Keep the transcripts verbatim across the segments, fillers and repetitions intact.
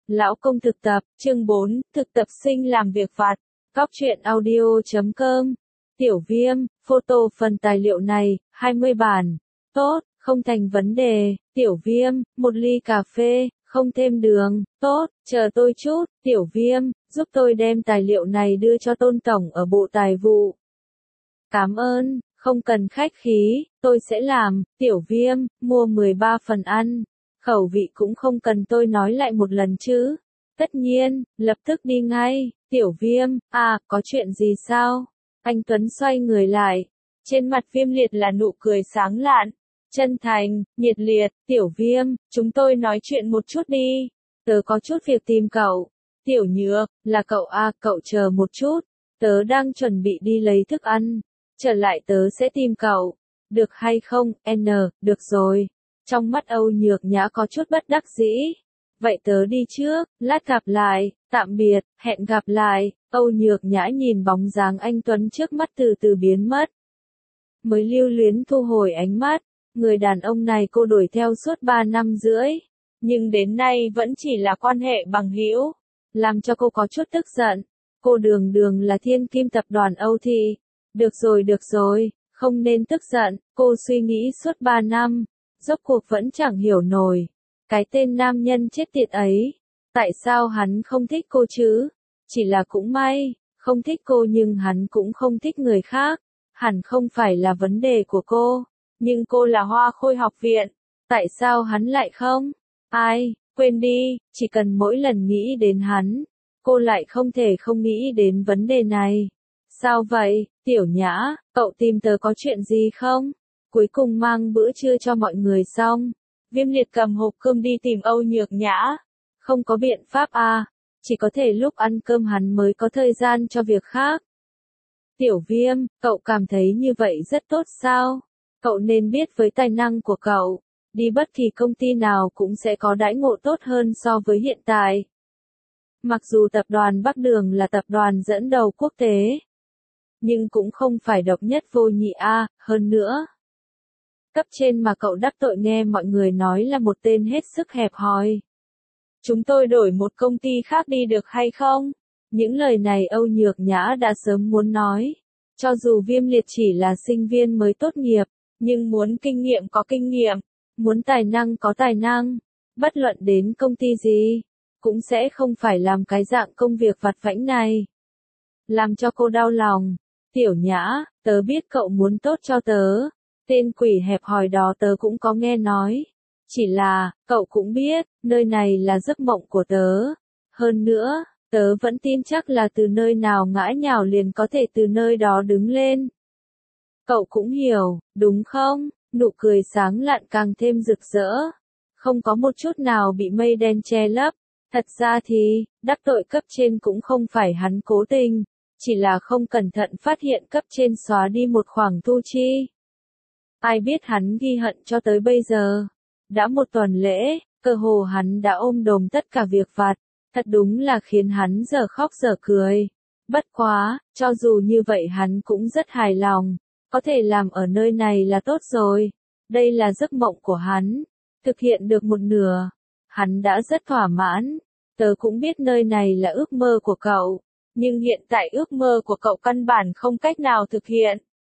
Lão công thực tập, chương bốn, thực tập sinh làm việc vặt. Cóc truyện audio chấm com. Tiểu Viêm, photo phần tài liệu này, hai mươi bản. Tốt, không thành vấn đề. Tiểu Viêm, một ly cà phê, không thêm đường. Tốt, chờ tôi chút. Tiểu Viêm, giúp tôi đem tài liệu này đưa cho Tôn Tổng ở Bộ Tài vụ. Cảm ơn, không cần khách khí, tôi sẽ làm. Tiểu Viêm, mua mười ba phần ăn. Khẩu vị cũng không cần tôi nói lại một lần chứ. Tất nhiên, lập tức đi ngay. Tiểu Viêm, à, có chuyện gì sao? Anh Tuấn xoay người lại. Trên mặt Viêm Liệt là nụ cười sáng lạn, chân thành, nhiệt liệt. Tiểu Viêm, chúng tôi nói chuyện một chút đi. Tớ có chút việc tìm cậu. Tiểu Nhược, là cậu à, cậu chờ một chút. Tớ đang chuẩn bị đi lấy thức ăn. Trở lại tớ sẽ tìm cậu. Được hay không, N, được rồi. Trong mắt Âu Nhược Nhã có chút bất đắc dĩ. Vậy tớ đi trước, lát gặp lại, tạm biệt, hẹn gặp lại. Âu Nhược Nhã nhìn bóng dáng anh Tuấn trước mắt từ từ biến mất. Mới lưu luyến thu hồi ánh mắt, người đàn ông này cô đuổi theo suốt ba năm rưỡi. Nhưng đến nay vẫn chỉ là quan hệ bằng hữu, làm cho cô có chút tức giận. Cô đường đường là thiên kim tập đoàn Âu Thị. Được rồi được rồi, không nên tức giận, cô suy nghĩ suốt ba năm. Rốt cuộc vẫn chẳng hiểu nổi. Cái tên nam nhân chết tiệt ấy. Tại sao hắn không thích cô chứ? Chỉ là cũng may, không thích cô nhưng hắn cũng không thích người khác. Hẳn không phải là vấn đề của cô. Nhưng cô là Hoa Khôi học viện. Tại sao hắn lại không? Ai, quên đi, chỉ cần mỗi lần nghĩ đến hắn, cô lại không thể không nghĩ đến vấn đề này. Sao vậy, Tiểu Nhã, cậu tìm tớ có chuyện gì không? Cuối cùng mang bữa trưa cho mọi người xong. Viêm Liệt cầm hộp cơm đi tìm Âu Nhược Nhã. Không có biện pháp à, chỉ có thể lúc ăn cơm hắn mới có thời gian cho việc khác. Tiểu Viêm, cậu cảm thấy như vậy rất tốt sao? Cậu nên biết với tài năng của cậu, đi bất kỳ công ty nào cũng sẽ có đãi ngộ tốt hơn so với hiện tại. Mặc dù tập đoàn Bắc Đường là tập đoàn dẫn đầu quốc tế, nhưng cũng không phải độc nhất vô nhị a, hơn nữa. Cấp trên mà cậu đắc tội nghe mọi người nói là một tên hết sức hẹp hòi. Chúng tôi đổi một công ty khác đi được hay không? Những lời này Âu Nhược Nhã đã sớm muốn nói. Cho dù Viêm Liệt chỉ là sinh viên mới tốt nghiệp, nhưng muốn kinh nghiệm có kinh nghiệm, muốn tài năng có tài năng, bất luận đến công ty gì, cũng sẽ không phải làm cái dạng công việc vặt vãnh này. Làm cho cô đau lòng. Tiểu Nhã, tớ biết cậu muốn tốt cho tớ. Tên quỷ hẹp hòi đó tớ cũng có nghe nói. Chỉ là, cậu cũng biết, nơi này là giấc mộng của tớ. Hơn nữa, tớ vẫn tin chắc là từ nơi nào ngã nhào liền có thể từ nơi đó đứng lên. Cậu cũng hiểu, đúng không? Nụ cười sáng lạn càng thêm rực rỡ. Không có một chút nào bị mây đen che lấp. Thật ra thì, đắc tội cấp trên cũng không phải hắn cố tình. Chỉ là không cẩn thận phát hiện cấp trên xóa đi một khoản thu chi. Ai biết hắn ghi hận cho tới bây giờ. Đã một tuần lễ, cơ hồ hắn đã ôm đồm tất cả việc vặt. Thật đúng là khiến hắn giờ khóc giờ cười. Bất quá, cho dù như vậy hắn cũng rất hài lòng. Có thể làm ở nơi này là tốt rồi. Đây là giấc mộng của hắn. Thực hiện được một nửa. Hắn đã rất thỏa mãn. Tớ cũng biết nơi này là ước mơ của cậu. Nhưng hiện tại ước mơ của cậu căn bản không cách nào thực hiện.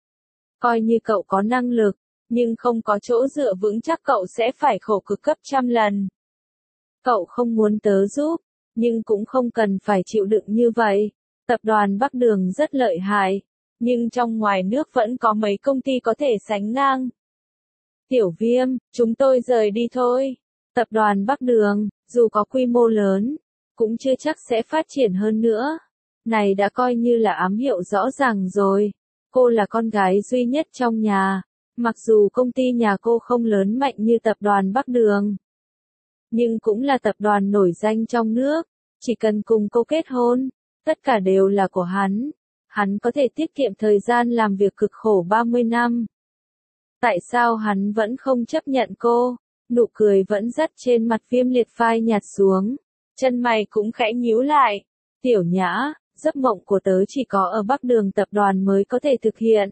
Coi như cậu có năng lực, nhưng không có chỗ dựa vững chắc cậu sẽ phải khổ cực gấp trăm lần. Cậu không muốn tớ giúp, nhưng cũng không cần phải chịu đựng như vậy. Tập đoàn Bắc Đường rất lợi hại, nhưng trong ngoài nước vẫn có mấy công ty có thể sánh ngang. Tiểu Viêm, chúng tôi rời đi thôi. Tập đoàn Bắc Đường, dù có quy mô lớn, cũng chưa chắc sẽ phát triển hơn nữa. Này đã coi như là ám hiệu rõ ràng rồi. Cô là con gái duy nhất trong nhà. Mặc dù công ty nhà cô không lớn mạnh như tập đoàn Bắc Đường, nhưng cũng là tập đoàn nổi danh trong nước. Chỉ cần cùng cô kết hôn, tất cả đều là của hắn. Hắn có thể tiết kiệm thời gian làm việc cực khổ ba mươi năm. Tại sao hắn vẫn không chấp nhận cô? Nụ cười vẫn dắt trên mặt Viêm Liệt phai nhạt xuống. Chân mày cũng khẽ nhíu lại. Tiểu Nhã, giấc mộng của tớ chỉ có ở Bắc Đường tập đoàn mới có thể thực hiện.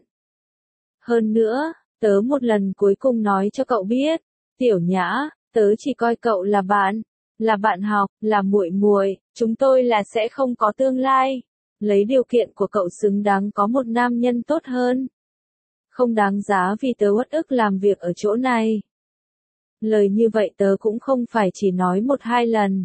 Hơn nữa, tớ một lần cuối cùng nói cho cậu biết. Tiểu Nhã, tớ chỉ coi cậu là bạn, là bạn học, là muội muội, chúng tôi là sẽ không có tương lai. Lấy điều kiện của cậu xứng đáng có một nam nhân tốt hơn. Không đáng giá vì tớ uất ức làm việc ở chỗ này. Lời như vậy tớ cũng không phải chỉ nói một hai lần.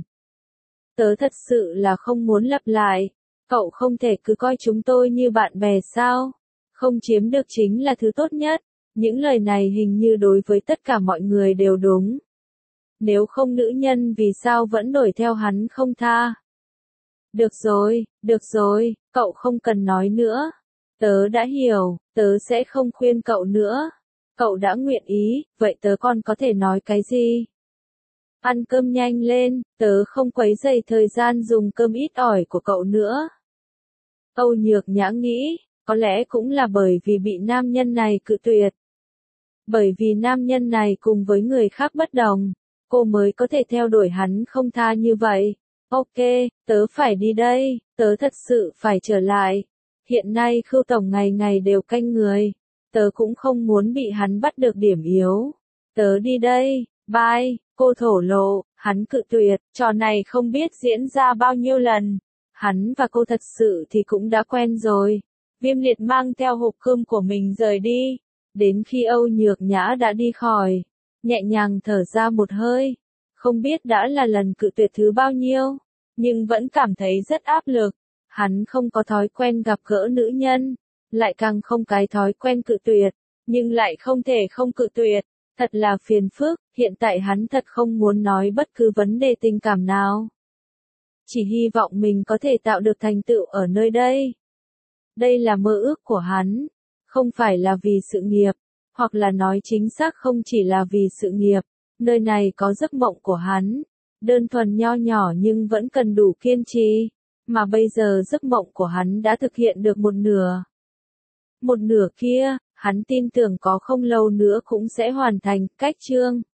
Tớ thật sự là không muốn lặp lại. Cậu không thể cứ coi chúng tôi như bạn bè sao? Không chiếm được chính là thứ tốt nhất. Những lời này hình như đối với tất cả mọi người đều đúng. Nếu không nữ nhân vì sao vẫn đuổi theo hắn không tha? Được rồi, được rồi, cậu không cần nói nữa. Tớ đã hiểu, tớ sẽ không khuyên cậu nữa. Cậu đã nguyện ý, vậy tớ còn có thể nói cái gì? Ăn cơm nhanh lên, tớ không quấy rầy thời gian dùng cơm ít ỏi của cậu nữa. Âu Nhược Nhã nghĩ, có lẽ cũng là bởi vì bị nam nhân này cự tuyệt. Bởi vì nam nhân này cùng với người khác bất đồng, cô mới có thể theo đuổi hắn không tha như vậy. Ok, tớ phải đi đây, tớ thật sự phải trở lại. Hiện nay Khưu Tổng ngày ngày đều canh người. Tớ cũng không muốn bị hắn bắt được điểm yếu. Tớ đi đây, bye, cô thổ lộ, hắn cự tuyệt, trò này không biết diễn ra bao nhiêu lần. Hắn và cô thật sự thì cũng đã quen rồi. Viêm Liệt mang theo hộp cơm của mình rời đi. Đến khi Âu Nhược Nhã đã đi khỏi, nhẹ nhàng thở ra một hơi. Không biết đã là lần cự tuyệt thứ bao nhiêu, nhưng vẫn cảm thấy rất áp lực. Hắn không có thói quen gặp gỡ nữ nhân, lại càng không cái thói quen cự tuyệt, nhưng lại không thể không cự tuyệt. Thật là phiền phức, hiện tại hắn thật không muốn nói bất cứ vấn đề tình cảm nào. Chỉ hy vọng mình có thể tạo được thành tựu ở nơi đây. Đây là mơ ước của hắn, không phải là vì sự nghiệp, hoặc là nói chính xác không chỉ là vì sự nghiệp. Nơi này có giấc mộng của hắn, đơn thuần nho nhỏ nhưng vẫn cần đủ kiên trì, mà bây giờ giấc mộng của hắn đã thực hiện được một nửa. Một nửa kia, hắn tin tưởng có không lâu nữa cũng sẽ hoàn thành. Cách chương